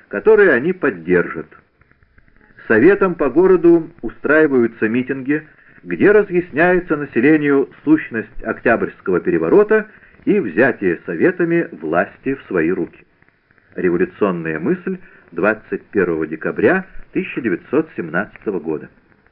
которые они поддержат. Советом по городу устраиваются митинги, где разъясняется населению сущность Октябрьского переворота и взятие Советами власти в свои руки. Революционная мысль 21 декабря 1917 года.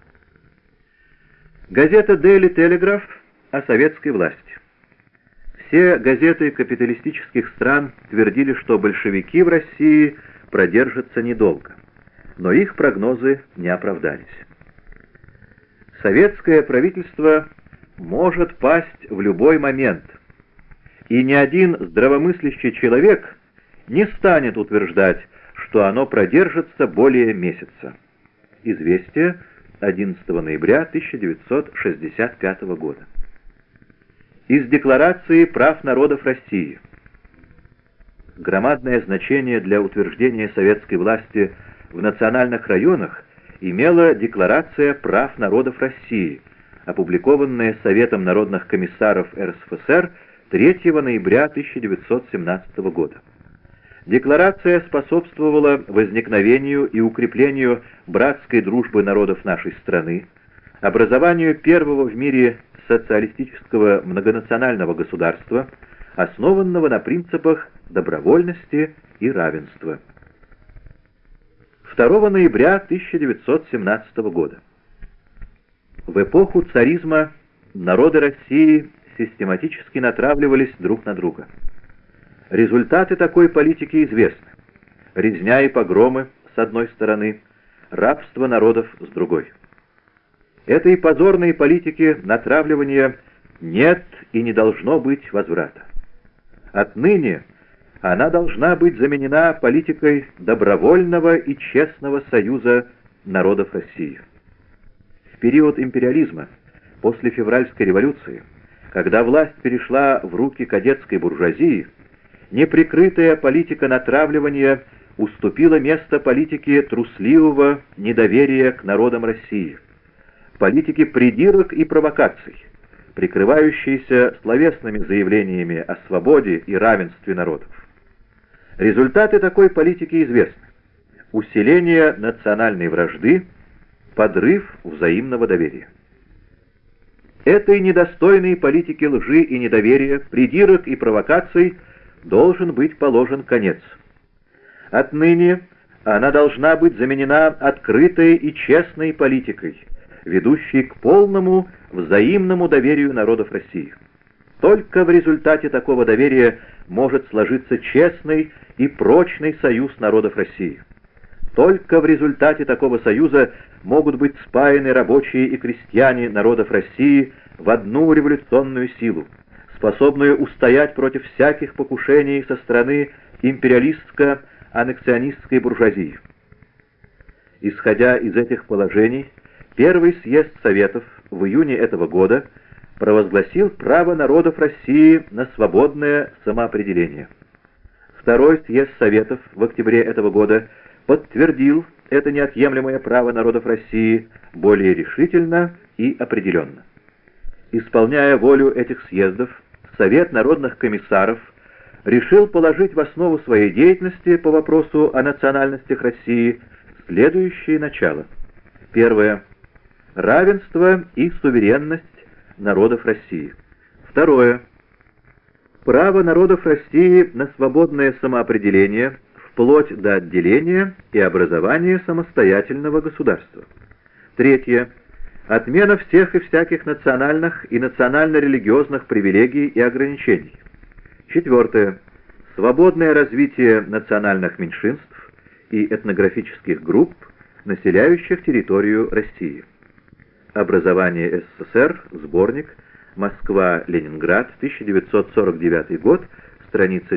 Газета Daily Telegraph о советской власти. Все газеты капиталистических стран твердили, что большевики в России продержатся недолго, но их прогнозы не оправдались. Советское правительство может пасть в любой момент, и ни один здравомыслящий человек не станет утверждать, что оно продержится более месяца. Известие 11 ноября 1965 года. Из Декларации прав народов России. Громадное значение для утверждения советской власти в национальных районах имела Декларация прав народов России, опубликованная Советом народных комиссаров РСФСР 3 ноября 1917 года. Декларация способствовала возникновению и укреплению братской дружбы народов нашей страны, образованию первого в мире социалистического многонационального государства, основанного на принципах добровольности и равенства. 2 ноября 1917 года. В эпоху царизма народы России систематически натравливались друг на друга. Результаты такой политики известны. Резня и погромы с одной стороны, рабство народов с другой. Этой позорной политики натравливания нет и не должно быть возврата. Отныне она должна быть заменена политикой добровольного и честного союза народов России. В период империализма, после февральской революции, когда власть перешла в руки кадетской буржуазии, неприкрытая политика натравливания уступила место политике трусливого недоверия к народам России, политике придирок и провокаций, прикрывающейся словесными заявлениями о свободе и равенстве народов. Результаты такой политики известны: усиление национальной вражды, подрыв взаимного доверия. Этой недостойной политике лжи и недоверия, придирок и провокаций должен быть положен конец. Отныне она должна быть заменена открытой и честной политикой, ведущей к полному взаимному доверию народов России. Только в результате такого доверия может сложиться честный и прочный союз народов России. Только в результате такого союза могут быть спаяны рабочие и крестьяне народов России в одну революционную силу, способную устоять против всяких покушений со стороны империалистско-аннексионистской буржуазии. Исходя из этих положений, Первый съезд Советов в июне этого года провозгласил право народов России на свободное самоопределение. Второй съезд Советов в октябре этого года подтвердил это неотъемлемое право народов России более решительно и определенно. Исполняя волю этих съездов, Совет народных комиссаров решил положить в основу своей деятельности по вопросу о национальностях России следующие начала. Первое. Равенство и суверенность народов России. Второе. Право народов России на свободное самоопределение вплоть до отделения и образования самостоятельного государства. Третье. Отмена всех и всяких национальных и национально-религиозных привилегий и ограничений. Четвертое. Свободное развитие национальных меньшинств и этнографических групп, населяющих территорию России. Образование СССР. Сборник. Москва-Ленинград. 1949 год. Страница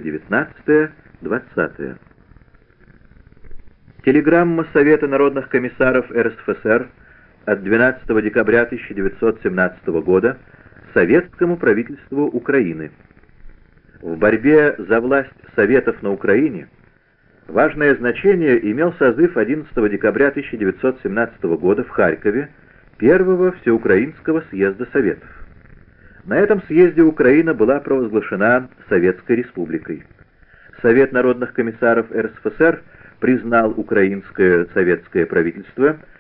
19-20. Телеграмма Совета народных комиссаров РСФСР от 12 декабря 1917 года Советскому правительству Украины. В борьбе за власть Советов на Украине важное значение имел созыв 11 декабря 1917 года в Харькове Первого Всеукраинского съезда Советов. На этом съезде Украина была провозглашена Советской Республикой. Совет народных комиссаров РСФСР признал украинское советское правительство